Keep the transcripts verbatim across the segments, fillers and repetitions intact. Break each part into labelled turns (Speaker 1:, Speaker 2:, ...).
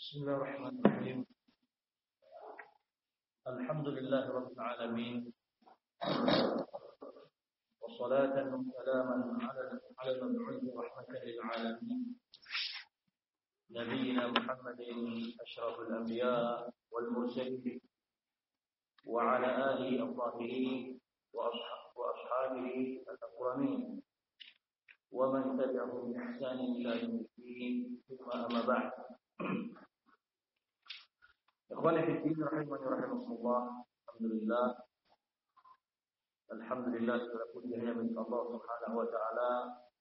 Speaker 1: بسم الله الرحمن الرحيم. الحمد لله رب العالمين، وصلاة وسلاما على على المبعوث رحمة للعالمين نبينا محمد أشرف الأنبياء والمرسلين وعلى آله الطاهرين وأصحابه الأكرمين ومن تبعهم بإحسان إلى يوم الدين، ثم أما بعد. Ikhwani fi din rahimani rahimakumullah. Alhamdulillah. Alhamdulillah segala puji hanya milik Allah Subhanahu wa taala.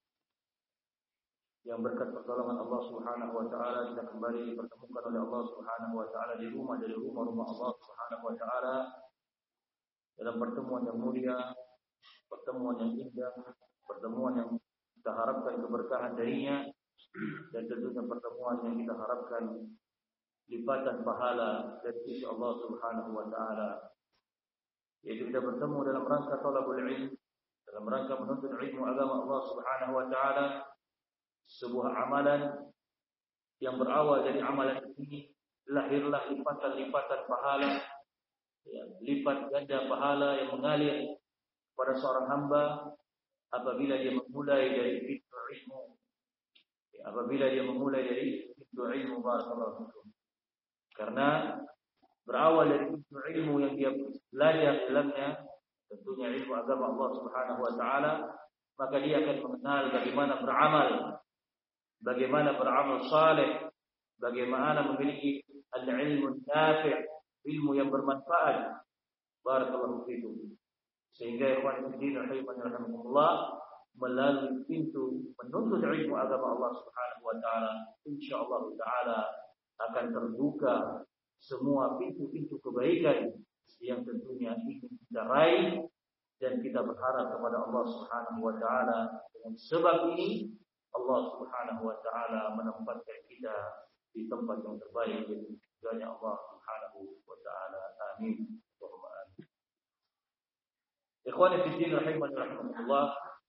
Speaker 1: Yang berkat pertolongan Allah Subhanahu wa taala kita kembali dipertemukan oleh Allah Subhanahu wa taala di rumah dari rumah-rumah Allah Subhanahu wa taala dalam pertemuan yang mulia, pertemuan yang indah, pertemuan yang kita harapkan keberkahan darinya, dan tentunya pertemuan yang kita harapkan lipatan pahala dari sisi Allah Subhanahu wa taala. Yaitu kita bertemu dalam rangka talabul ilm, dalam rangka menuntut ilmu agama Allah Subhanahu wa taala, sebuah amalan yang berawal dari amalan ini lahirlah lipatan-lipatan pahala, ya, lipat ganda pahala yang mengalir pada seorang hamba apabila dia memulai dari pintu ilmu, ya, apabila dia memulai dari pintu ilmu. Barakallahu fikum. Karena berawal dari ilmu yang dia belajar dalamnya, tentunya ilmu agama Allah Subhanahu wa taala, maka dia akan mengenal bagaimana beramal, bagaimana beramal saleh, bagaimana memiliki al-ilmu nafi', ilmu yang bermanfaat. Barakallahu fikum. Sehingga ikhwan fillah rahimakumullah, melalui pintu menuntut ilmu agama Allah Subhanahu wa taala, insyaallah taala akan terbuka semua pintu-pintu kebaikan yang tentunya ingin kita raih, dan kita berharap kepada Allah Subhanahu wa taala dengan sebab ini Allah Subhanahu wa taala menempatkan kita di tempat yang terbaik di surganya Allah Subhanahu wa taala. Amin. Allahumma amin. Ikhwani fi din rahimani rahimakumullah.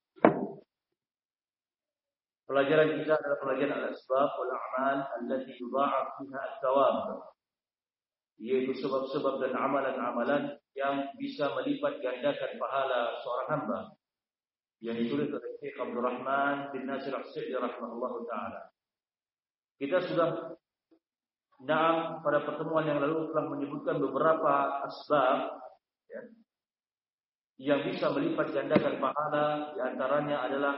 Speaker 1: Pelajaran kita adalah pelajaran al-asbab wal a'mal allati yudha'af fiha al-thawab, yaitu sebab-sebab dan amalan-amalan yang bisa melipat gandakan pahala seorang hamba, yang ditulis oleh Syekh Abdul Rahman bin Nasir As-Sa'di rahimahullahu taala. Kita sudah dalam pada pertemuan yang lalu telah menyebutkan beberapa asbab, ya, yang bisa melipat gandakan pahala. Di antaranya adalah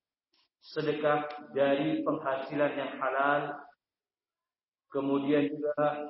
Speaker 1: sedekah dari penghasilan yang halal, kemudian juga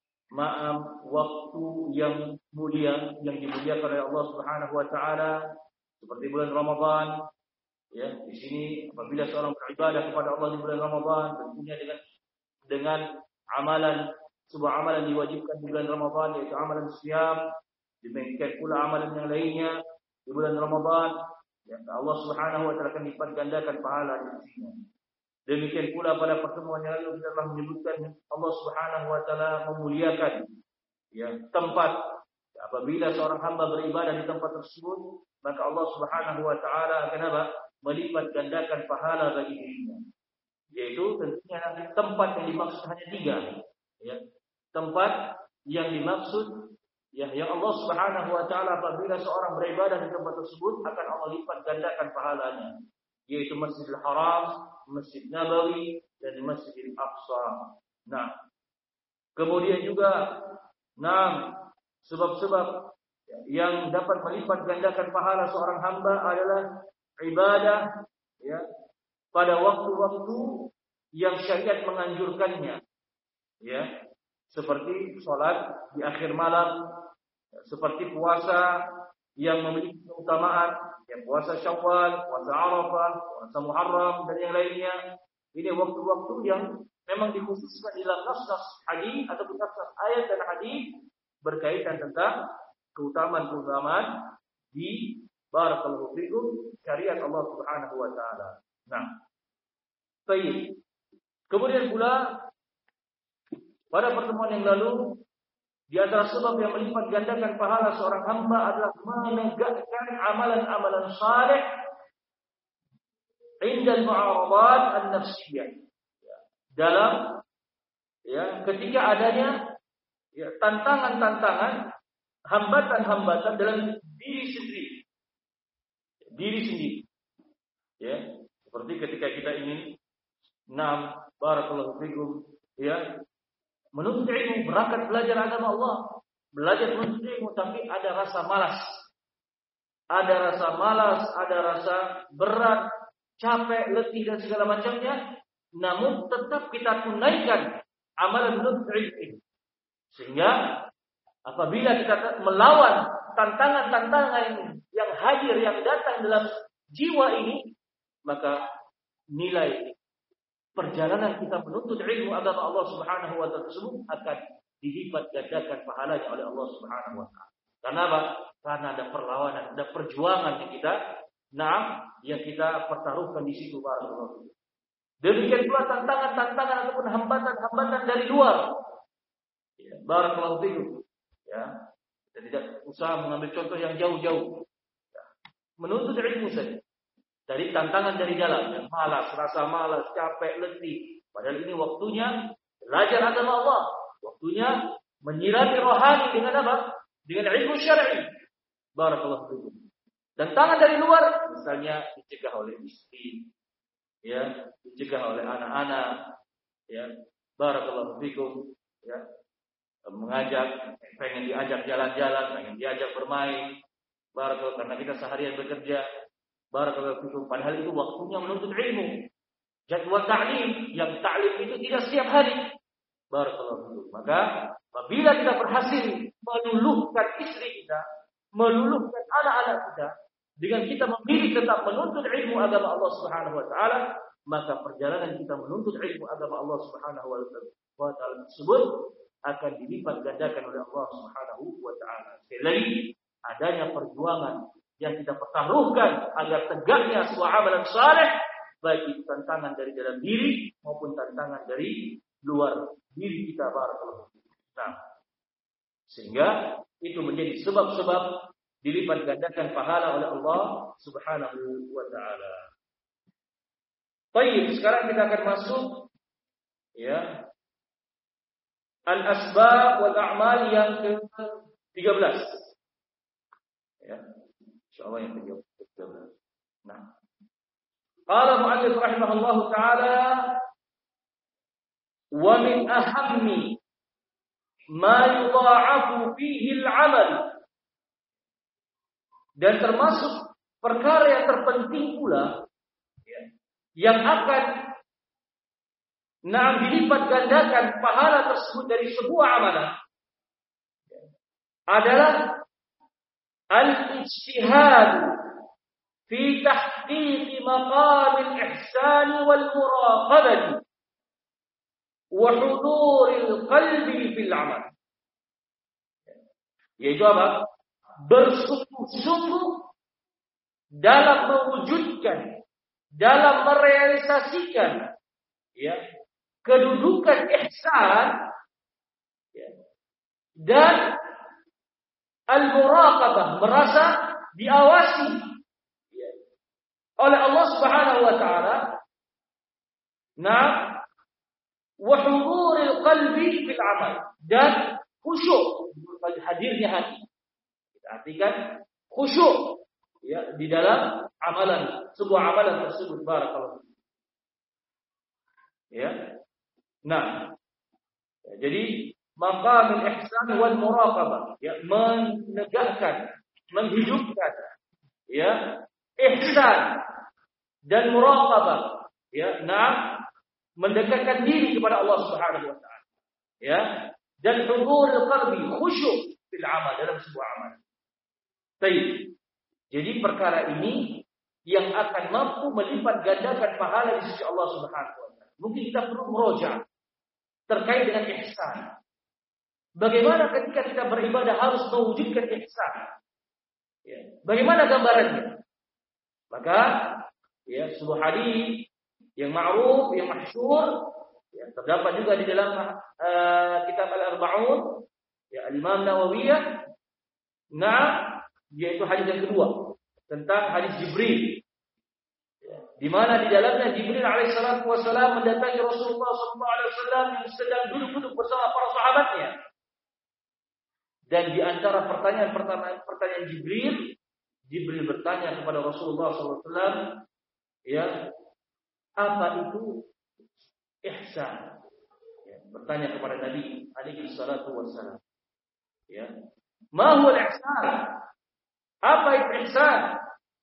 Speaker 1: ma'am waktu yang mulia yang dimuliakan oleh Allah Subhanahu wa taala seperti bulan Ramadan, ya. Di sini apabila seorang beribadah kepada Allah di bulan Ramadan, tentunya dengan dengan amalan, sebuah amalan diwajibkan di bulan Ramadan, yaitu amalan siyam, demikian pula amalan yang lainnya di bulan Ramadan, ya, Allah Subhanahu wa taala akan lipat gandakan pahala di sini. Demikian pula pada pertemuan yang lalu kita telah menyebutkan Allah Subhanahu wa taala memuliakan, ya, tempat. Apabila seorang hamba beribadah di tempat tersebut, maka Allah Subhanahu wa taala akan apa? Melipat gandakan pahala bagi dirinya. Yaitu tentunya tempat yang dimaksud hanya tiga, ya. Tempat yang dimaksud, ya, yang Allah Subhanahu wa taala apabila seorang beribadah di tempat tersebut akan Allah lipat gandakan pahalanya, yaitu Masjidil Haram, Masjid Nabawi, dan Masjidil Aqsa. Nah, kemudian juga enam sebab-sebab yang dapat melipat gandakan pahala seorang hamba adalah ibadah, ya, pada waktu-waktu yang syariat menganjurkannya, ya, seperti salat di akhir malam, seperti puasa yang memiliki keutamaan, ya, puasa Syawal, puasa Arafah, puasa Muharram, dan yang lainnya. Ini waktu-waktu yang memang dikhususkan dalam nas-nas hadis atau nas-nas ayat dan hadis berkaitan tentang keutamaan-keutamaan di barakallahu fikum syariat Allah Subhanahu wa taala. Nah, baik. Kemudian pula pada pertemuan yang lalu, di antara sebab yang melipat gandakan pahala seorang hamba adalah menegakkan amalan-amalan saleh inda al-mu'aradat an-nafsiyah, dalam Ya, ketika adanya ya, tantangan-tantangan, hambatan-hambatan dalam diri sendiri, diri sendiri. Ya, seperti ketika kita ingin nam barakallahu fikum, ya, menuntut ilmu, berangkat belajar agama Allah, belajar menuntut ilmu, tapi ada rasa malas, ada rasa malas, ada rasa berat, capek, letih dan segala macamnya. Namun tetap kita tunaikan amalan menuntut ilmu, sehingga apabila kita melawan tantangan-tantangan yang, yang hadir, yang datang dalam jiwa ini, maka nilai perjalanan kita menuntut ilmu agama Allah Subhanahu wa taala tersebut akan dilipat gandakan pahalanya oleh Allah Subhanahu wa taala. Karena apa? Karena ada perlawanan, ada perjuangan yang kita nah, yang kita pertaruhkan di situ, barakallahu. Demikian pula tantangan-tantangan ataupun hambatan-hambatan dari luar. Ya, barakallahu fikum. Ya. Kita tidak usah mengambil contoh yang jauh-jauh. Ya. Menuntut ilmu saja. Dari tantangan dari dalam, yang malas, rasa malas, capek, letih. Padahal ini waktunya belajar agama Allah. Waktunya menyirami rohani dengan apa? Dengan ilmu syar'i. Barakallahu fikum. Dan tangan dari luar, misalnya dicegah oleh istri, ya, dicegah oleh anak-anak, ya, barakallahu fikum, ya, mengajak, pengen diajak jalan-jalan, pengen diajak bermain, barakallahu, karena kita seharian bekerja. Barakallahu fikum. Padahal itu waktunya menuntut ilmu. Jadwal ta'lim, yang ta'lim itu tidak setiap hari. Barakallahu fikum. Maka apabila kita berhasil meluluhkan istri kita, meluluhkan anak-anak kita, dengan kita memilih tetap menuntut ilmu agama Allah Subhanahu wa taala, maka perjalanan kita menuntut ilmu agama Allah Subhanahu wa taala tersebut akan dilipat gandakan oleh Allah Subhanahu wa taala. Sekali lagi, adanya perjuangan yang kita pertaruhkan agar tegaknya sebuah amalan saleh, baik itu tantangan dari dalam diri maupun tantangan dari luar diri kita, barakallahu. Nah, sehingga itu menjadi sebab-sebab dilipat gandakan pahala oleh Allah Subhanahu wa taala. Baik, sekarang kita akan masuk ya al-asbab wal a'mal yang ke tiga belas. Ya. Insyaallah yang tiga belas. Nah. Qala mu'allif rahimahullahu taala wa min ahammi ma yudha'afu fihi al-'amal, dan termasuk perkara yang terpenting pula ya, yang akan nah dilipat gandakan pahala tersebut dari sebuah amalan ya, adalah al-ijtihad fi tahqiq maqam al-ihsan wal muraqabah wa hudur al-qalbi fil 'amal. Yaitu apa? Bersungguh-sungguh dalam mewujudkan, dalam merealisasikan ya, kedudukan ihsan ya, dan al-muraqabah, merasa diawasi ya, oleh Allah Subhanahu wa taala. Nah, wa huduril qalbi fil amal, dan khusyuk, hadirnya hati. Kita artikan khusyuk ya di dalam amalan, sebuah amalan tersebut, barakallahu. Ya. Nah, ya, jadi maqamul ihsan wal muraqabah, ya, menegakkan, menghidupkan ya ihsan dan muraqabah, ya, nah, mendekatkan diri kepada Allah Subhanahu wa taala, ya, dan hudurul qalbi, khusyuk fil amal, dalam sebuah amal. Baik. Jadi perkara ini yang akan mampu melipat gandakan pahala di sisi Allah Subhanahu wa taala. Mungkin kita perlu meroja terkait dengan ihsan. Bagaimana ketika kita beribadah harus mewujudkan ihsan? Ya. Bagaimana gambarannya? Maka ya, sebuah hadis yang ma'ruf, yang masyhur, ya, terdapat juga di dalam uh, kitab Al-Arba'un, ya, Al-Imam Nawawiyah. Nah, yaitu hadis yang kedua tentang hadis Jibril. Ya. di mana di dalamnya Jibril alaihissalatu wassalam mendatangi Rasulullah sallallahu alaihi wasallam yang sedang duduk-duduk bersama para sahabatnya. Dan di antara pertanyaan-pertanyaan pertanyaan Jibril, Jibril bertanya kepada Rasulullah sallallahu alaihi wasallam, ya, apa itu ihsan? Ya, bertanya kepada Nabi alaihi salatu wassalam. Ya, ma huwa al-ihsan? Apa itu ihsan?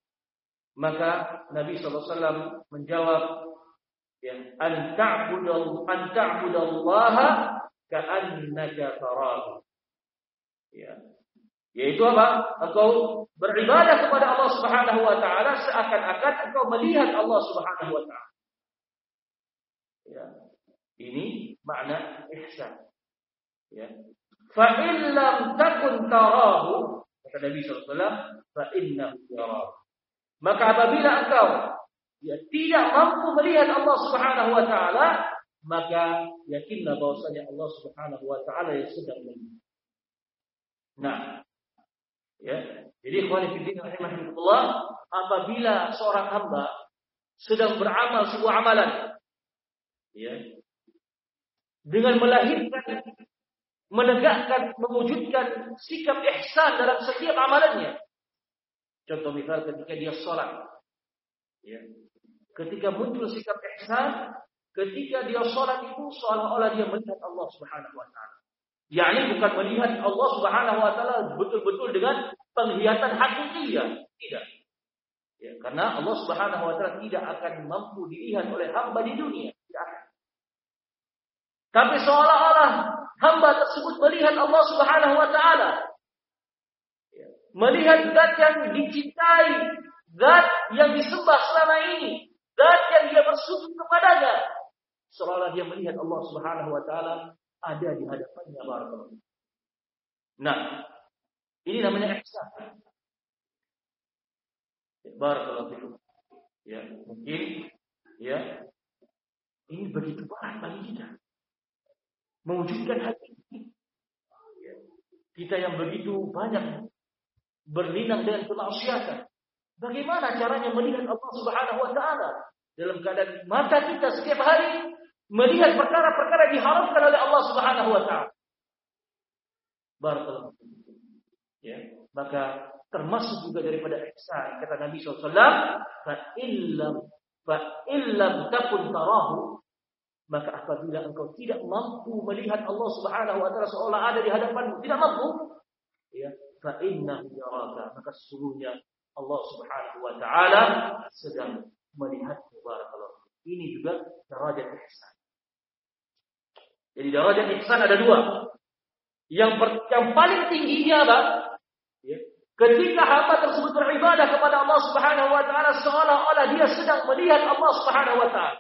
Speaker 1: Maka Nabi sallallahu alaihi wasallam menjawab, ya, an ta'budu an ta'budallaha ka'annaka tarahu. Ya. Yaitu apa? Engkau beribadah kepada Allah Subhanahu wa taala seakan-akan engkau melihat Allah Subhanahu wa taala. Ya. Ini makna ihsan. Ya. Fa in lam takun tarahu, kata Nabi sallallahu alaihi wasallam, fa innahu yarahu. Maka apabila engkau ya, tidak mampu melihat Allah Subhanahu wa taala, maka yakinlah bahwasanya Allah Subhanahu wa taala yang sedang melihat. Nah, ya. Jadi ikhwan fillah rahimakumullah, apabila seorang hamba sedang beramal sebuah amalan, ya, dengan melahirkan, menegakkan, mewujudkan sikap ihsan dalam setiap amalannya. Contoh misal ketika dia sholat, ya, ketika muncul sikap ihsan, ketika dia sholat itu seolah-olah dia melihat Allah Subhanahu wa taala. yakni bukan melihat Allah Subhanahu wa taala betul-betul dengan penglihatan hakiki, tidak. Ya, karena Allah Subhanahu wa taala tidak akan mampu dilihat oleh hamba di dunia, tidak akan. Tapi seolah-olah hamba tersebut melihat Allah Subhanahu wa taala. Ya, melihat zat yang dicintai, zat yang disembah selama ini, zat yang dia bersujud kepadanya. Seolah-olah dia melihat Allah Subhanahu wa taala ada di hadapannya. Barakallahu. Nah, ini namanya ihsan. Barakallahu fikum. Ya, mungkin ya ini begitu berat bagi kita mewujudkan hati ini. Ya, kita yang begitu banyak berlinang dengan kemaksiatan, bagaimana caranya melihat Allah Subhanahu wa taala dalam keadaan mata kita setiap hari melihat perkara-perkara diharamkan oleh Allah Subhanahu wa taala. Barakallahu fikum. Ya, maka termasuk juga daripada ihsan kata Nabi sallallahu alaihi wasallam, fa illam fa illam takun tarahu, maka apabila engkau tidak mampu melihat Allah Subhanahu wa taala seolah ada di hadapanmu, tidak mampu, ya, fa innahu yaraka, maka sesungguhnya Allah Subhanahu wa taala sedang melihatmu. Barakallahu. Ini juga derajat ihsan. Jadi derajat ihsan ada dua. Yang per, yang paling tingginya apa? Ya, ketika hamba tersebut beribadah kepada Allah Subhanahu wa taala seolah-olah dia sedang melihat Allah Subhanahu wa taala.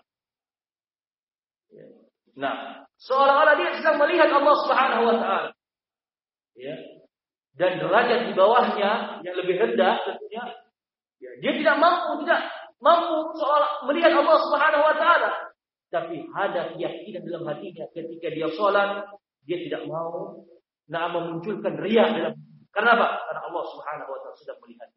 Speaker 1: Ya. Nah, seolah-olah dia sedang melihat Allah Subhanahu wa taala. Ya. Dan derajat di bawahnya yang lebih rendah tentunya, ya, dia tidak mampu tidak mampu seolah melihat Allah Subhanahu wa taala, tapi ada keyakinan dalam hatinya ketika dia sholat, dia tidak mau nah memunculkan riya dalam. Karena apa? Karena Allah Subhanahu wa taala sedang melihat.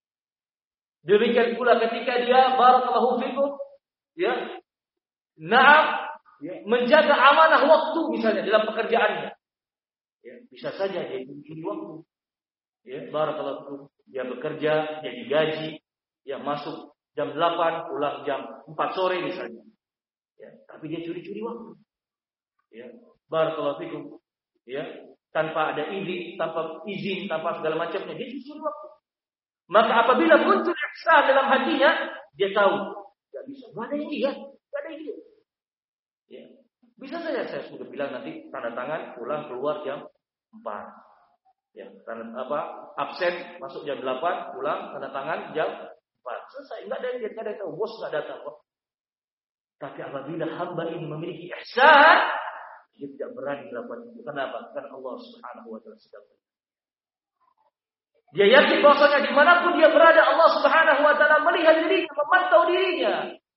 Speaker 1: Demikian pula ketika dia barakallahu fikum, ya, nah, ya, menjaga amanah waktu misalnya dalam pekerjaannya. Ya, bisa saja dia mencuri waktu. Ya, barakallahu fikum, dia bekerja, dia digaji, ya, masuk jam delapan, pulang jam empat sore misalnya. Ya, tapi dia curi-curi waktu. Ya, barakallahu fikum, ya, tanpa ada izin, tanpa izin, tanpa segala macamnya, dia curi waktu. Maka apabila muncul ihsan dalam hatinya, dia tahu, tidak bisa, tidak ada yang lihat, tidak ada yang lihat. Ya, bisa saja saya sudah bilang nanti tanda tangan, pulang keluar jam empat. Ya, tanda apa? Absen masuk jam delapan, pulang tanda tangan jam empat. Selesai, enggak ada yang lihat, enggak ada yang tahu, bos enggak datang kok. Tapi apabila hamba ini memiliki ihsan, dia tidak berani melakukan itu. Kenapa? Karena Allah Subhanahu wa taala sedang melihat. Dia yakin bahwasanya dimanapun dia berada, Allah Subhanahu wa taala melihat dirinya, memantau dirinya.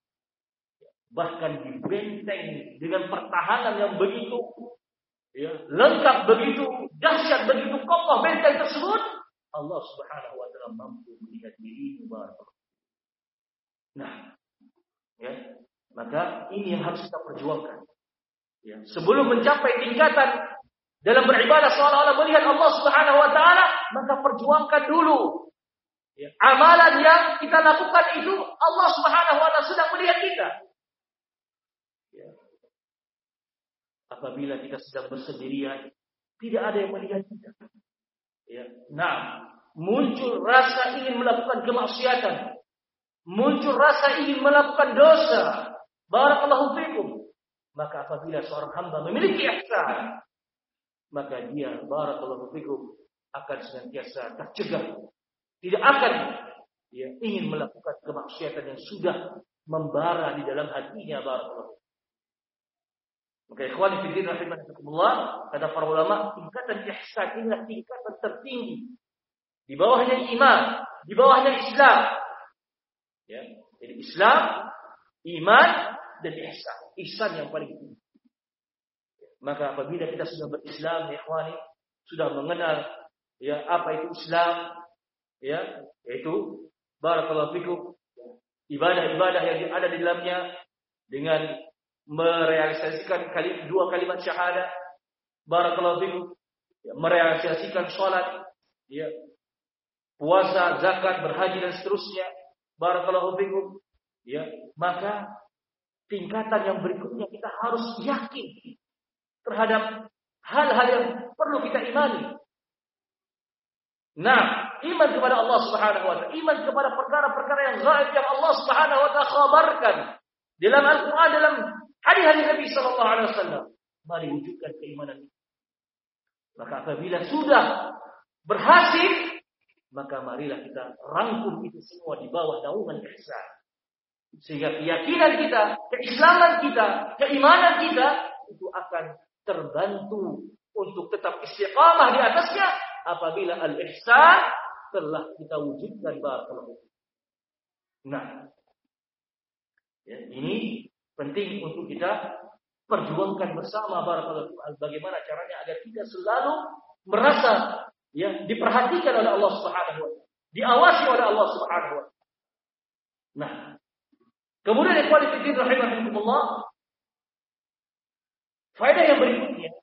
Speaker 1: Bahkan dibenteng dengan pertahanan yang begitu, ya, lengkap, begitu dahsyat, begitu kokoh benteng tersebut, Allah Subhanahu wa taala mampu melihat dirinya. Nah, Ya, maka ini yang harus kita perjuangkan. Ya, sebelum mencapai tingkatan dalam beribadah seolah-olah melihat Allah Subhanahu wa taala, maka perjuangkan dulu. Ya, amalan yang kita lakukan itu Allah Subhanahu wa taala sedang melihat kita. Ya. Apabila kita sedang bersendirian, tidak ada yang melihat kita. Ya. Nah, muncul rasa ingin melakukan kemaksiatan, muncul rasa ingin melakukan dosa. Barakallahu fikum. Maka apabila seorang hamba memiliki ihsan, maka dia barakallahu fikum akan senantiasa tercegah, tidak akan ya, ingin melakukan kemaksiatan yang sudah membara di dalam hatinya. Barakallahu. Maka ikhwan fillah rahimakumullah, kata para ulama, tingkatan ihsan inilah tingkatan tertinggi. Di bawahnya iman, di bawahnya Islam. Ya, jadi Islam, iman dan ihsan. Ihsan yang paling tinggi. Maka apabila kita sudah berislam, ya ikhwani, sudah mengenal ya apa itu Islam, ya, yaitu barakallahu fikum, ibadah-ibadah yang ada di dalamnya dengan merealisasikan kali, dua kalimat syahadat, barakallahu fikum, ya, merealisasikan sholat, ya, puasa, zakat, berhaji dan seterusnya, barakallahu fikum, ya, maka tingkatan yang berikutnya kita harus yakin terhadap hal-hal yang perlu kita imani. Nah, iman kepada Allah Subhanahu wa taala, iman kepada perkara-perkara yang gaib yang Allah Subhanahu wa taala khabarkan dalam Al-Qur'an, dalam hadis-hadis Nabi sallallahu alaihi wasallam. Mari wujudkan keimanan ini. Maka apabila sudah berhasil, maka marilah kita rangkum itu semua di bawah naungan ihsan. Sehingga keyakinan kita, keislaman kita, keimanan kita itu akan terbantu untuk tetap istiqamah di atasnya apabila al-ihsan telah kita wujudkan. Barakallahu. Nah, ya, ini penting untuk kita perjuangkan bersama. Barakallahu. Bagaimana caranya agar kita selalu merasa ya diperhatikan oleh Allah Subhanahu wa taala, diawasi oleh Allah Subhanahu wa taala. Nah, kemudian ikhwan fillah rahimakumullah, faedah yang berikutnya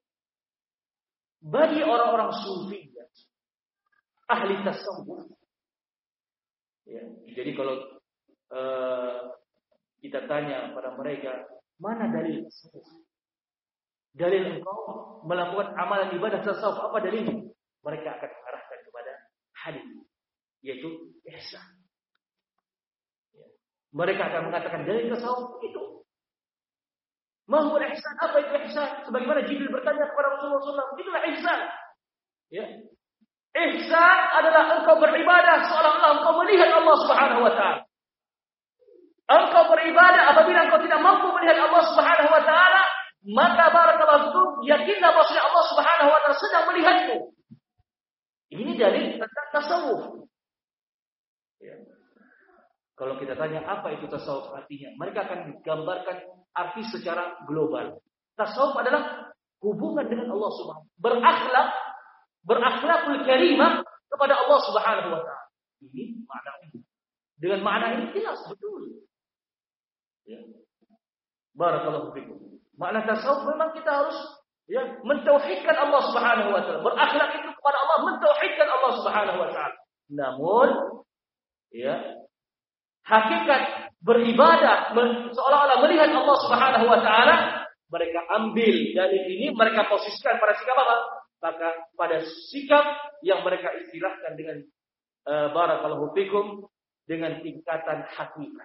Speaker 1: bagi orang-orang sufi, ahli tasawuf. Ya, jadi kalau uh, kita tanya pada mereka, mana dalil tasawuf? Dalil engkau melakukan amalan ibadah tasawuf, apa dalilnya? Mereka akan mengarahkan kepada hadis, yaitu ihsan. Ya. Mereka akan mengatakan dalil tasawuf itu. Mahmud ihsan, apa itu ihsan? Sebagaimana Jibril bertanya kepada Rasulullah shallallahu alaihi wasallam, itulah ihsan. Ya. Ihsan adalah engkau beribadah seolah-olah engkau melihat Allah Subhanahu wa taala. Engkau beribadah apabila engkau tidak mampu melihat Allah Subhanahu wa taala, maka barakallahu fikum, yakinlah bahwa Allah Subhanahu wa taala sedang melihatmu. Ini dalil tentang tasawuf. Ya. Kalau kita tanya apa itu tasawuf artinya, mereka akan digambarkan arti secara global. Tasawuf adalah hubungan dengan Allah Subhanahu wa taala, berakhlak, berakhlakul karimah kepada Allah Subhanahu wa taala. Ini makna ini. Dengan makna ini jelas betul. Ya. Barakallahu fikum. Makna tasawuf memang kita harus ya mentauhidkan Allah Subhanahu wa taala. Berakhlak itu kepada Allah, mentauhidkan Allah Subhanahu wa taala. Namun ya, hakikat beribadah seolah-olah melihat Allah Subhanahu wa taala, mereka ambil dari ini, mereka posisikan pada sikap apa? Maka pada sikap yang mereka istilahkan dengan uh, barakallahu fikum, dengan tingkatan hakikat.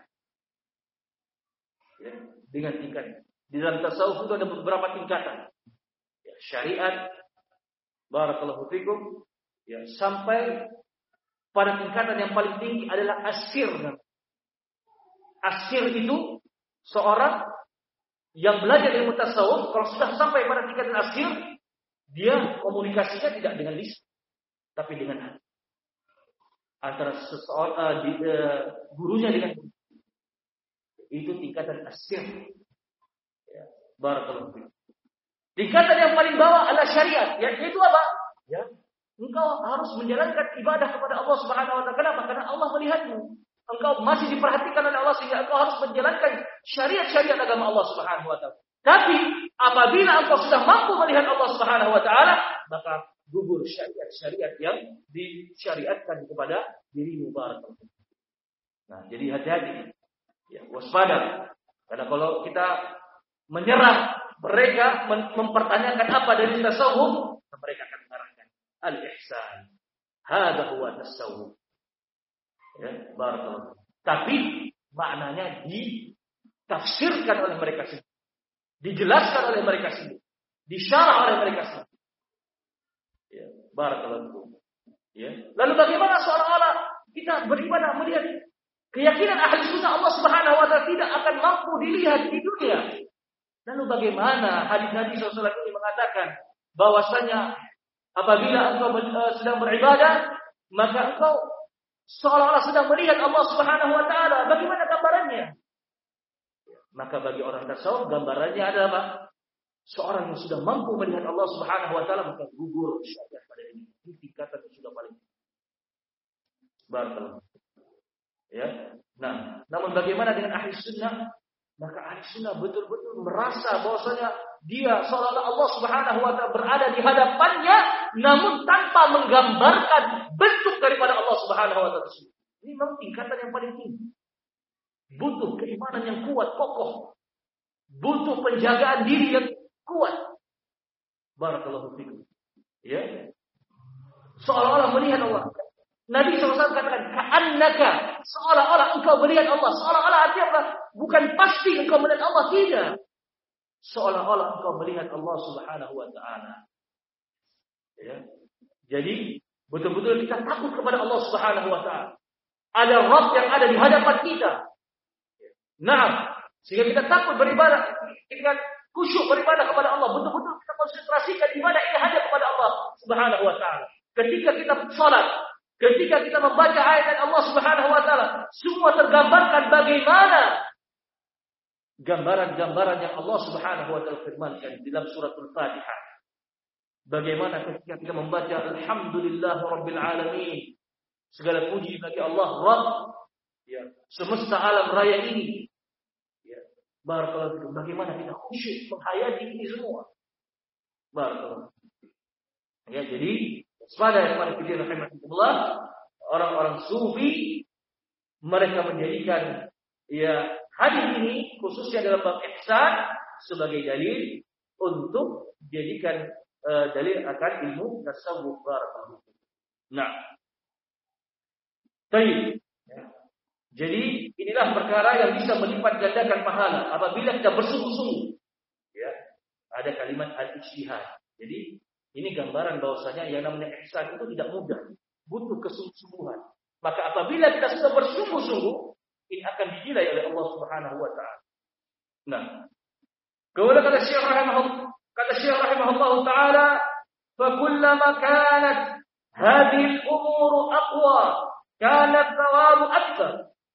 Speaker 1: Ya, dengan tingkatan. Di dalam tasawuf itu ada beberapa tingkatan. Ya, syariat, barakallahu fikum, ya, sampai pada tingkatan yang paling tinggi adalah asir. Asir itu seorang yang belajar ilmu tasawuf, kalau sudah sampai pada tingkatan asir, dia komunikasinya tidak dengan lisan, tapi dengan hati. Antara seseorang uh, di, uh, gurunya dengan itu tingkatan asir. Ya, barakallahu fikum. Tingkatan yang paling bawah adalah syariat, yaitu apa? Ya, engkau harus menjalankan ibadah kepada Allah Subhanahu wa taala. Kenapa? Karena Allah melihatmu. engkau masih diperhatikan oleh Allah sehingga engkau harus menjalankan syariat-syariat agama Allah Subhanahu wa taala. Tapi apabila engkau sudah mampu melihat Allah Subhanahu wa taala, maka gugur syariat-syariat yang disyariatkan kepada dirimu barakallahu. Nah, jadi hati-hati. Ya, waspada. Karena kalau kita menyerang mereka mempertanyakan apa dari tasawuf, mereka akan mengarahkan al-ihsan. Hada huwa tasawuf. Ya, barakallahu. Tapi maknanya ditafsirkan oleh mereka sendiri. Dijelaskan oleh mereka sendiri. Disyarah oleh mereka sendiri. Ya, barakallahu. Ya. Lalu bagaimana seolah-olah kita beribadah melihat keyakinan ahli sunnah Allah Subhanahu wa taala tidak akan mampu dilihat di dunia. Lalu bagaimana hadis Nabi shallallahu alaihi wasallam ini mengatakan bahwasanya apabila engkau sedang beribadah, maka engkau seolah-olah sedang melihat Allah Subhanahu wa taala. Bagaimana gambarannya? Maka bagi orang tasawuf gambarannya adalah apa? Seorang yang sudah mampu melihat Allah Subhanahu wa taala maka gugur syariat pada diri. Ini tingkatan yang sudah paling barakallahu. Ya. Nah, namun bagaimana dengan ahli sunnah? Maka ahli sunnah betul-betul merasa bahwasanya dia seolah-olah Allah Subhanahu wa taala berada di hadapannya namun tanpa menggambarkan bentuk daripada Allah Subhanahu wa taala. Ini memang tingkatan yang paling tinggi. Butuh keimanan yang kuat, kokoh. Butuh penjagaan diri yang kuat. Barakallahu fikum. Ya. Seolah-olah melihat Allah. Nabi shallallahu alaihi wasallam katakan, "Ka'annaka", seolah-olah engkau melihat Allah. Seolah-olah artinya apa? Bukan pasti engkau melihat Allah, tidak. Seolah-olah engkau melihat Allah Subhanahu wa taala. Ya. Jadi, betul-betul kita takut kepada Allah Subhanahu wa taala. Ada Rabb yang ada di hadapan kita. Nah, sehingga kita takut beribadah, kita khusyuk beribadah kepada Allah. Betul-betul kita konsentrasikan ibadah ini hanya kepada Allah Subhanahu wa taala. Ketika kita salat, ketika kita membaca ayat Allah Subhanahu wa taala, semua tergambarkan bagaimana gambaran-gambaran yang Allah Subhanahu wa taala firmankan di dalam suratul Fatihah. Bagaimana ketika kita membaca alhamdulillahirabbil alamin, segala puji bagi Allah Rabb ya semesta alam raya ini. Ya, barakallahu. Bagaimana kita khusyuk menghayati ini semua. Barakallahu. Ya, jadi pada yang kita rahimahullah, orang-orang sufi mereka menjadikan ya hadis ini khususnya dalam bab ihsan sebagai dalil untuk dijadikan uh, dalil akan ilmu tasawuf barakallahu. Nah, baik. Ya. Jadi inilah perkara yang bisa melipat gandakan pahala apabila kita bersungguh-sungguh. Ya, ada kalimat al-ijtihad. Jadi ini gambaran bahwasanya yang namanya ihsan itu tidak mudah, butuh kesungguhan. Maka apabila kita sudah bersungguh-sungguh, ini akan dinilai oleh Allah Subhanahu wa taala. Nah, kemudian kata Syekh rahimahullah, kata Syekh rahimahullah taala, "Fa kullama kanat hadhihi al-umur aqwa, kanat thawabu akthar."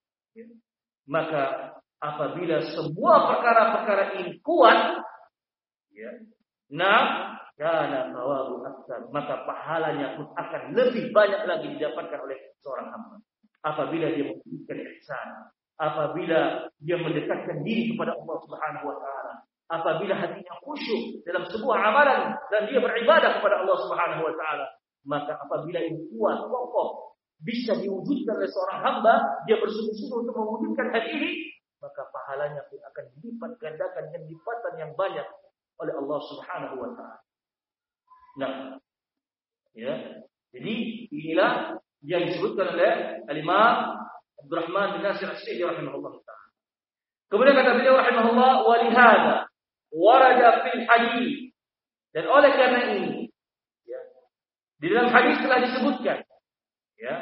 Speaker 1: Maka apabila semua perkara-perkara ini kuat, ya, nah karena tawabu aktsar, maka pahalanya pun akan lebih banyak lagi didapatkan oleh seorang hamba. Apabila dia mewujudkan ihsan, apabila dia mendekatkan diri kepada Allah Subhanahu wa taala, apabila hatinya khusyuk dalam sebuah amalan dan dia beribadah kepada Allah Subhanahu wa taala, maka apabila ini kuat, kokoh, bisa diwujudkan oleh seorang hamba, dia bersungguh-sungguh untuk mewujudkan hal ini, maka pahalanya pun akan dilipat gandakan dengan lipatan yang banyak oleh Allah Subhanahu wa taala. Nah, ya. Jadi inilah yang disebutkan oleh Al-Imam Abdurrahman bin Nasir As-Sa'di rahimahullah taala. Kemudian kata beliau rahimahullah, "Wa lihada warada fil hadis." Dan oleh karena ini, ya, di dalam hadis telah disebutkan, ya.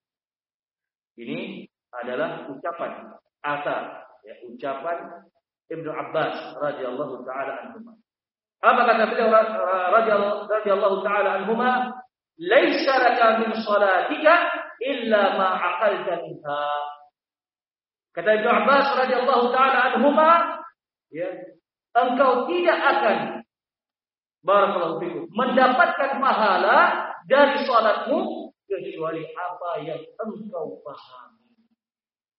Speaker 1: Ini adalah ucapan asar, ya, ucapan Ibnu Abbas radhiyallahu taala anhu. Apa kata beliau radhiyallahu taala anhuma, "Laisa laka min salatika illa ma aqalta minha." Kata Ibnu Abbas radhiyallahu taala anhuma, ya, engkau tidak akan barakallahu fikum mendapatkan pahala dari salatmu kecuali apa yang engkau pahami.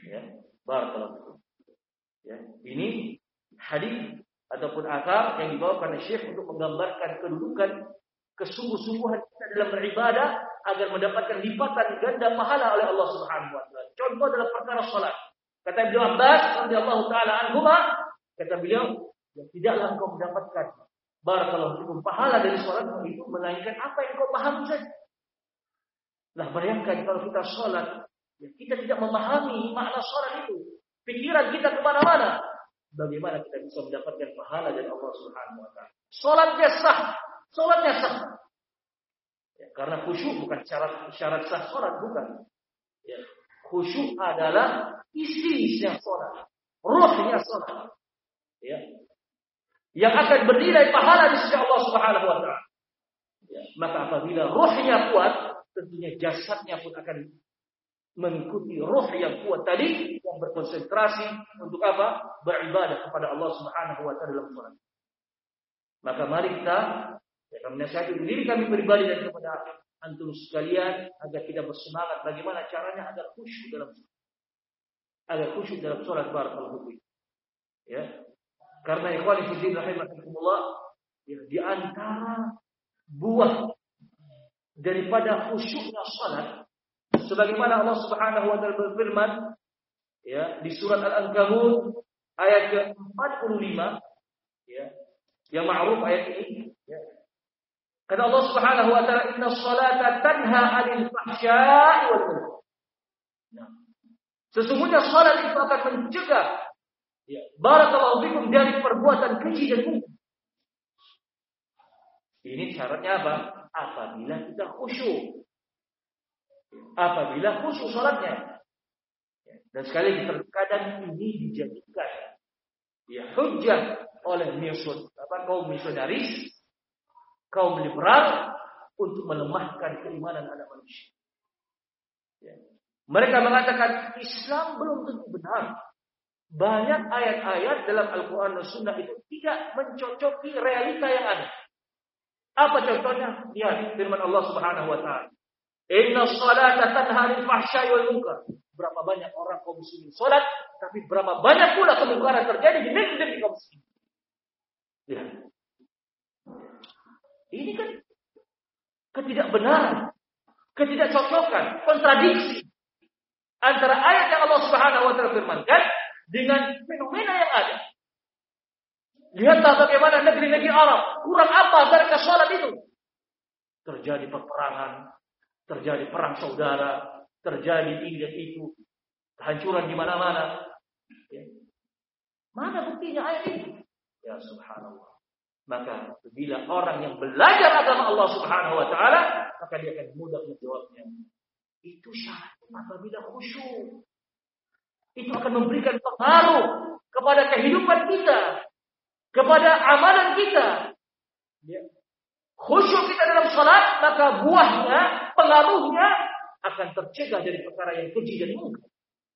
Speaker 1: Ya, barakallahu. Ya, ini hadis ataupun akar yang dibawakan oleh Syekh untuk menggambarkan kedudukan kesungguh-sungguhan kita dalam beribadah agar mendapatkan lipatan ganda pahala oleh Allah Subhanahu wa taala. Contoh dalam perkara salat. Kata Ibnu Abbas radhiyallahu taala anhuma, kata beliau, ya, tidaklah engkau mendapatkan barakallahu fikum pahala dari salat itu melainkan apa yang kau pahami saja. Lah bayangkan kalau kita salat, ya, kita tidak memahami makna salat itu. Pikiran kita kemana-mana. Bagaimana kita bisa mendapatkan pahala dari Allah Subhanahu wa taala? Salatnya sah, salatnya sah. Ya, karena khusyuk bukan syarat syarat sah salat, bukan. Ya, khusyuk adalah isinya salat, ruhnya salat. Ya. Yang akan bernilai pahala di sisi Allah Subhanahu wa taala. Ya, maka apabila ruhnya kuat, tentunya jasadnya pun akan mengikuti ruh yang kuat tadi, yang berkonsentrasi untuk apa? Beribadah kepada Allah Subhanahu wa taala dalam salat. Maka mari kita, ya, kami nasihati diri kami pribadi dan kepada antum sekalian agar kita bersemangat bagaimana caranya agar khusyuk dalam salat. Agar khusyuk dalam salat, barakallahu fiik. Ya. Karena ikhwani fillah rahimakumullah, ya, di antara buah daripada khusyuknya salat, sebagaimana Allah Subhanahu wa taala berfirman, ya, di surat Al-Ankabut ayat ke empat puluh lima, ya, yang ma'ruf ayat ini, ya. Kata Allah Subhanahu wa taala, "Innas salata tanha 'anil fahsya'i wal munkar." Nah, sesungguhnya salat itu akan mencegah, ya, barakallahu fikum, dari perbuatan keji dan munkar. Ini syaratnya apa? Apabila kita khusyuk. Apabila khusyuk salatnya. Dan sekali lagi terkadang ini dijadikan, ya, hujjah oleh misun, apa, kaum misionaris, kaum liberal untuk melemahkan keimanan anak manusia. Ya. Mereka mengatakan Islam belum tentu benar. Banyak ayat-ayat dalam Al-Quran dan Sunnah itu tidak mencocoki realita yang ada. Apa contohnya? Lihat firman Allah Subhanahu wa taala. Inna salata tanha 'anil fahsya'i wal munkar. Berapa banyak orang kaum muslimin salat, tapi berapa banyak pula kemungkaran terjadi di negeri kaum muslimin. Lihat. Ini kan ketidakbenaran, ketidakcocokan, kontradiksi antara ayat yang Allah Subhanahu wa taala firmankan dengan fenomena yang ada. Lihatlah bagaimana negeri-negeri Arab, kurang apa mereka salat itu? Terjadi peperangan, terjadi perang saudara, terjadi ini dan itu, kehancuran di mana-mana. Ya. Mana buktinya ayat ini? Ya subhanallah. Maka bila orang yang belajar agama Allah Subhanahu wa taala, maka dia akan mudah menjawabnya. Itu syarat apabila khusyuk. Itu akan memberikan pengaruh kepada kehidupan kita, kepada amalan kita. Ya. Khusyuk kita dalam salat, maka buahnya, pengaruhnya akan tercegah dari perkara yang keji dan munkar.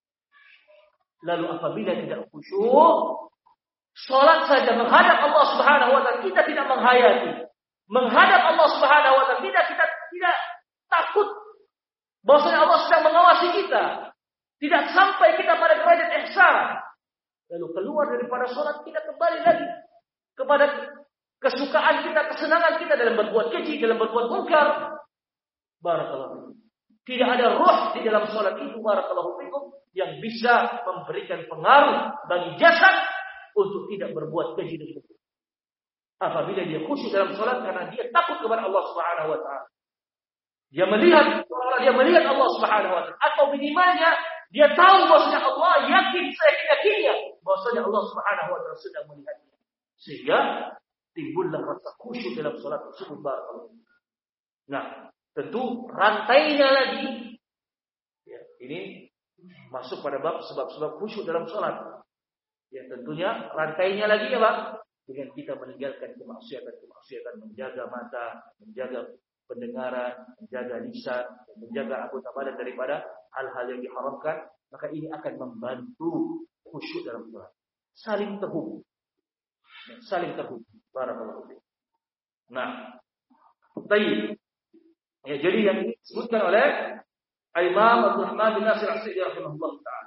Speaker 1: Lalu apabila tidak khusyuk, salat saja menghadap Allah Subhanahu wa taala kita tidak menghayati. Menghadap Allah Subhanahu wa taala tidak kita tidak takut bahwasanya Allah sedang mengawasi kita. Tidak sampai kita pada derajat ihsan. Lalu keluar daripada salat kita kembali lagi kepada kesukaan kita, kesenangan kita dalam berbuat keji, dalam berbuat munkar. Barakallahu. Tidak ada roh di dalam salat itu, barakallahu fikum, yang bisa memberikan pengaruh bagi jasad untuk tidak berbuat keji dan munkar. Apabila dia khusyuk dalam salat karena dia takut kepada Allah Subhanahu wa taala. Dia melihat, dia melihat Allah Subhanahu wa taala, atau minimalnya dia tahu bahwasanya Allah, yakin seyakin-yakinnya bahwasanya Allah Subhanahu wa taala sedang melihatnya. Sehingga timbullah rasa khusyuk dalam salat tersebut, barakallahu. Nah, tentu rantainya lagi, ya, ini masuk pada bab sebab-sebab khusyuk dalam salat. Ya, tentunya rantainya lagi ya, Pak, dengan kita meninggalkan kemaksiatan-kemaksiatan, menjaga mata, menjaga pendengaran, menjaga lisan, menjaga anggota badan daripada hal-hal yang diharamkan, maka ini akan membantu khusyuk dalam salat. Saling terhubung. Ya, saling terhubung. Barakallahu fiik. Nah, baik. Ya, jadi yang disebutkan oleh Imam Abdul Rahman bin Nasir As-Sa'di rahimahullah taala.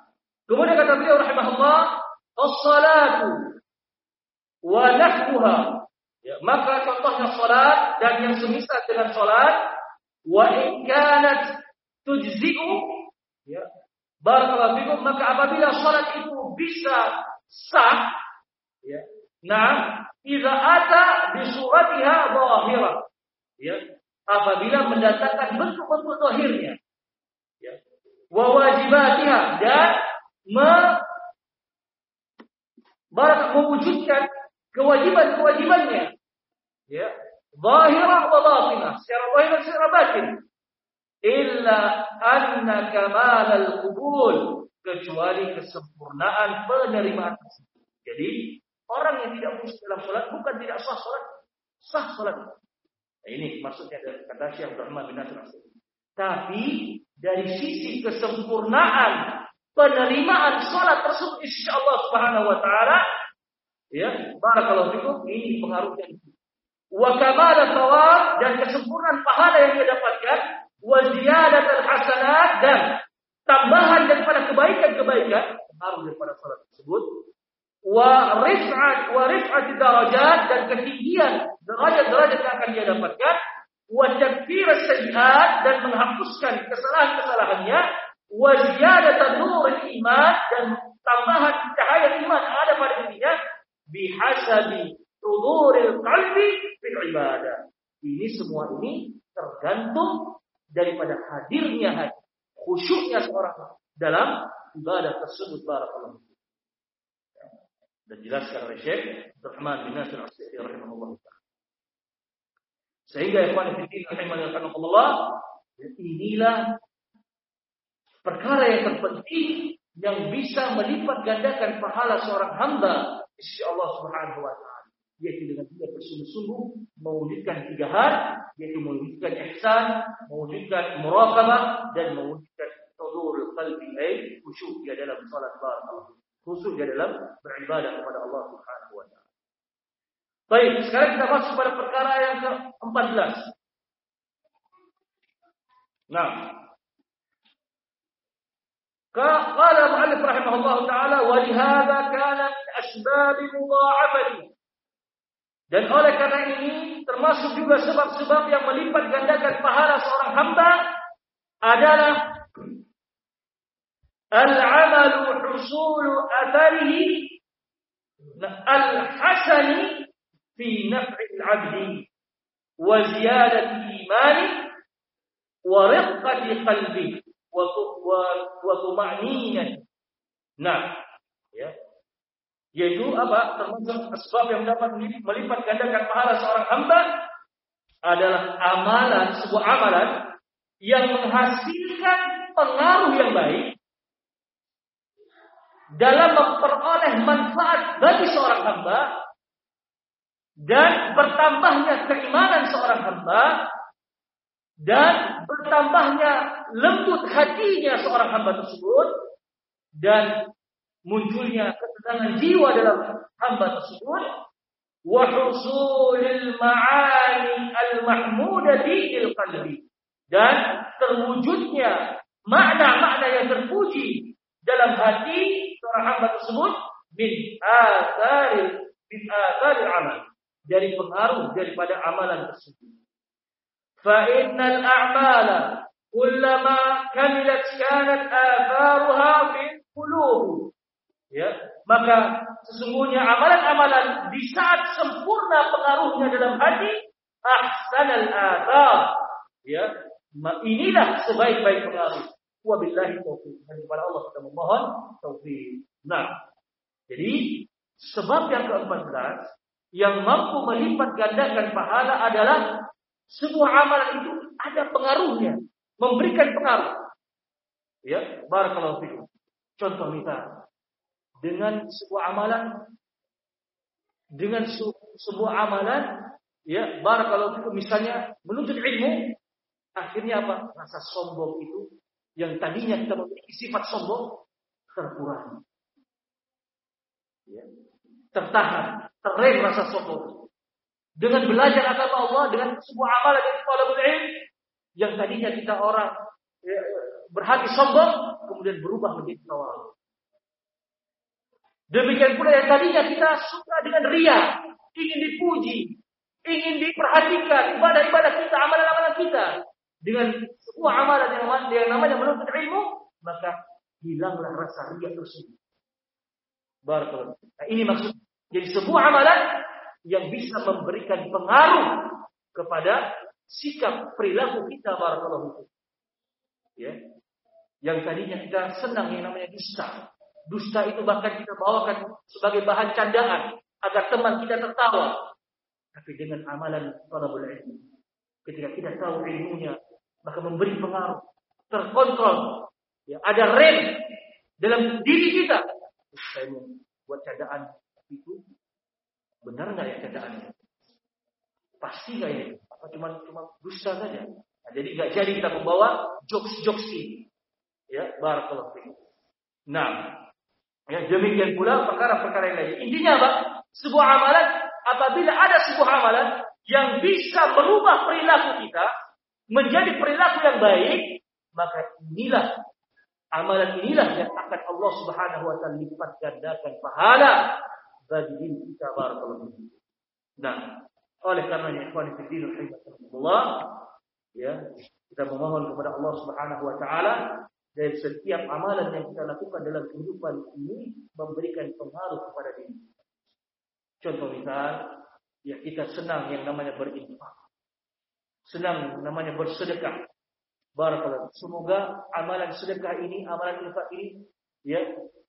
Speaker 1: Kemudian kata beliau rahimahullah, as-salatu wa nahwuha. Ya, maka contohnya salat dan yang semisal dengan salat, wa in kanat tujzi'u, ya, barakallahu fikum, maka apabila salat itu bisa sah, ya, nah, idza ata bi suratiha dhahirah, ya, apabila mendatangkan bentuk-bentuk zahirnya, ya, wa wajibatiha, dan me, barak mewujudkan kewajiban-kewajibannya, ya, zahirah wa batinah, secara zahir dan secara batin, illa anna kamal al-qubul, kecuali kesempurnaan penerimaan tersebut. Jadi orang yang tidak khusyuk dalam salat bukan tidak sah salat, sah salat. Nah, ini maksudnya dari kata Syekh Abdurrahman bin Nasir As-Sa'di. Tapi dari sisi kesempurnaan penerimaan salat tersebut insyaallah Subhanahu wa taala, ya, barakallahu fikum, ini pengaruhnya. Wa kamal thawab, dan kesempurnaan pahala yang dia dapatkan, wa ziyadatul hasanat, dan tambahan daripada kebaikan-kebaikan pengaruh daripada salat tersebut, wa rif'at wa rif'at darajat, dan ketinggian derajat-derajat yang akan dia dapatkan, wa takfir as-sayyi'at, dan menghapuskan kesalahan-kesalahannya, wa ziyadatul nurul iman, dan tambahan cahaya iman yang ada pada dirinya, bihasabi huduril qalbi fil ibadah. Ini semua ini tergantung daripada hadirnya hati, khusyuknya seorang dalam ibadah tersebut. Barakallahu. Dan jelaskan oleh Syekh Abdurrahman bin Nasir As-Sa'di rahimahullah taala. Sehingga ikhwan fillah rahimahullah, inilah perkara yang terpenting yang bisa melipat gandakan pahala seorang hamba di sisi Allah Subhanahu wa taala, yaitu dengan dia bersungguh-sungguh mewujudkan tiga hal, yaitu mewujudkan ihsan, mewujudkan muraqabah, dan mewujudkan hudurul qalbi, ay khusyuk di dalam salat, barakallahu, khusyuk di dalam beribadah kepada Allah Subhanahu wa taala. Baik, sekarang kita masuk pada perkara yang ke empat belas. Nah, qala mu'allif rahimahullah taala, wa lihadza kana min asbab mudha'afati. Dan oleh karena ini termasuk juga sebab-sebab yang melipat gandakan pahala seorang hamba adalah al-'amalu husulu atharihi al-hasani fi naf'i al-'abdi wa ziyadati imani wa riqqati qalbi wa wa tuma'ninah. Nah, ya, yaitu apa? Termasuk sebab yang dapat melipat gandakan pahala seorang hamba adalah amalan, sebuah amalan yang menghasilkan pengaruh yang baik dalam memperoleh manfaat bagi seorang hamba, dan bertambahnya keimanan seorang hamba, dan bertambahnya lembut hatinya seorang hamba tersebut, dan munculnya ketenangan jiwa dalam hamba tersebut, wa husulil ma'ani al-mahmudati lil qalbi, dan terwujudnya makna-makna yang terpuji dalam hati seorang hamba tersebut, min atharil min atharil amal, dari pengaruh daripada amalan tersebut. Fa innal a'mala kullama kamilat kanat atharuha fil qulub. Ya, maka sesungguhnya amalan-amalan di saat sempurna pengaruhnya dalam hati, ahsanal athar, ya, inilah sebaik-baik pengaruh. Wabillahi taufiq. Dan kepada Allah kita memohon taufik. Nah, jadi sebab yang keempat belas yang mampu melipat gandakan pahala adalah sebuah amalan itu ada pengaruhnya, memberikan pengaruh. Ya, barakallahu fikum. Contoh misal, dengan sebuah amalan, dengan sebuah amalan, ya, barakallahu fikum, misalnya menuntut ilmu, akhirnya apa? Rasa sombong itu yang tadinya kita memiliki sifat sombong terkurangi, ya, tertahan, terrem rasa sombong. Dengan belajar agama Allah, dengan sebuah amalan yang talabul ilm, yang tadinya kita orang, ya, berhati sombong, kemudian berubah menjadi tawadhu. Demikian pula yang tadinya kita suka dengan ria, ingin dipuji, ingin diperhatikan ibadah-ibadah kita, amalan-amalan kita, dengan sebuah amalan yang, yang namanya menuntut ilmu, maka hilanglah rasa ria tersebut. Barakallahu. Nah, ini maksud jadi sebuah amalan yang bisa memberikan pengaruh kepada sikap perilaku kita, barakallahu. Ya. Yang tadinya kita senang yang namanya dusta. Dusta itu bahkan kita bawakan sebagai bahan candaan agar teman kita tertawa. Tapi dengan amalan talabul ilmi, ketika kita tahu ilmunya, maka memberi pengaruh, terkontrol. Ya, ada rem dalam diri kita. Saya mau buat candaan itu benar nggak ya candaannya? Pasti nggak ya? Apa cuma cuma dusta saja? Nah, jadi nggak jadi kita membawa jokes-jokes ini. Ya, barakallahu fiik. Nah, ya, demikian pula perkara-perkara yang lain. Intinya apa? Sebuah amalan, apabila ada sebuah amalan yang bisa merubah perilaku kita menjadi perilaku yang baik, maka inilah amalan inilah yang akan Allah Subhanahu wa taala lipat gandakan pahala bagi diri kita, barakallahu fiik. Nah, oleh karenanya ikhwan fillah rahimakumullah, ya, kita memohon kepada Allah Subhanahu wa taala dari setiap amalan yang kita lakukan dalam kehidupan ini memberikan pengaruh kepada diri. Contoh misal, ya kita senang yang namanya berinfak, senang namanya bersedekah. Barakallahu. Semoga amalan sedekah ini, amalan infak ini, ya,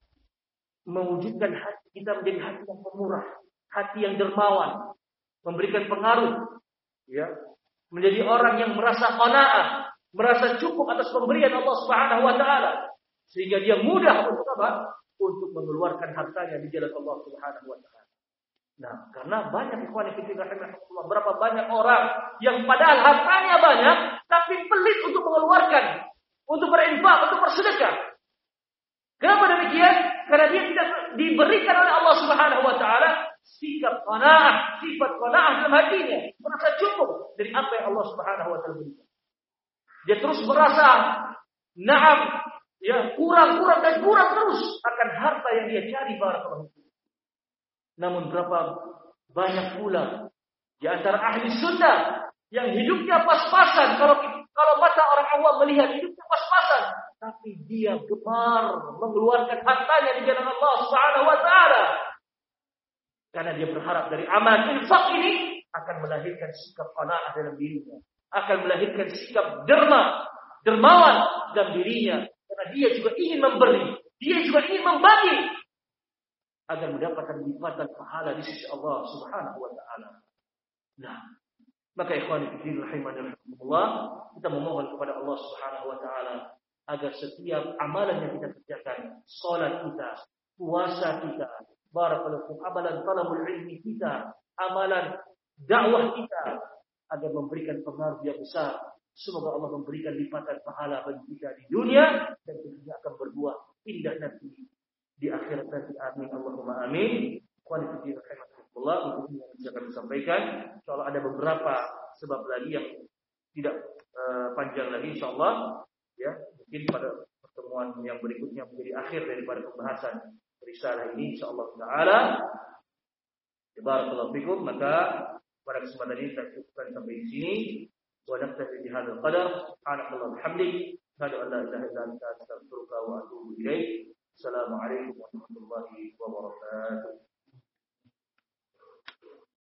Speaker 1: mewujudkan hati kita menjadi hati yang pemurah, hati yang dermawan, memberikan pengaruh, ya, menjadi orang yang merasa qanaah, merasa cukup atas pemberian Allah Subhanahu wa taala, sehingga dia mudah untuk apa? Untuk mengeluarkan hartanya di jalan Allah Subhanahu wa taala. Nah, karena banyak ikhwan fillah rahimahullah, berapa banyak orang yang padahal hartanya banyak tapi pelit untuk mengeluarkan, untuk berinfak, untuk bersedekah. Kenapa demikian? Karena dia tidak diberikan oleh Allah Subhanahu wa taala sikap qanaah, sifat qanaah dalam hatinya, merasa cukup dari apa yang Allah Subhanahu wa taala berikan. Dia terus merasa na'am, ya, kurang-kurang dan kurang terus akan harta yang dia cari, barakallahu. Namun berapa banyak pula di antara ahli sunnah yang hidupnya pas-pasan, kalau kalau mata orang awam melihat hidupnya pas-pasan, tapi dia gemar mengeluarkan hartanya di jalan Allah Subhanahu wa taala. Karena dia berharap dari amal infak ini akan melahirkan sikap qanaah dalam dirinya, akan melahirkan sikap derma, dermawan dalam dirinya. Karena dia juga ingin memberi, dia juga ingin membagi agar mendapatkan lipatan pahala di sisi Allah Subhanahu wa taala. Nah, maka ikhwan fillah rahimanallah, kita memohon kepada Allah Subhanahu wa taala agar setiap amalan yang kita kerjakan, salat kita, puasa kita, barakallahu, amalan talabul ilmi kita, amalan dakwah kita, agar memberikan pengaruh yang besar. Semoga Allah memberikan lipatan pahala bagi kita di dunia dan tentunya akan berbuah indah nanti di akhirat nanti. Amin Allahumma amin. Kualitas rahmatullah untuk yang bisa kami sampaikan. Insyaallah ada beberapa sebab lagi yang tidak uh, panjang lagi insyaallah, ya, mungkin pada pertemuan yang berikutnya menjadi akhir daripada pembahasan risalah ini insyaallah taala. Barakallahu fikum. Maka pada kesempatan ini saya cukupkan sampai di sini. Wa naktafi bi hadzal qadar. Subhanallahi bihamdihi, asyhadu an la ilaha illa anta, astaghfiruka wa atubu ilaik. Assalamualaikum warahmatullahi wabarakatuh.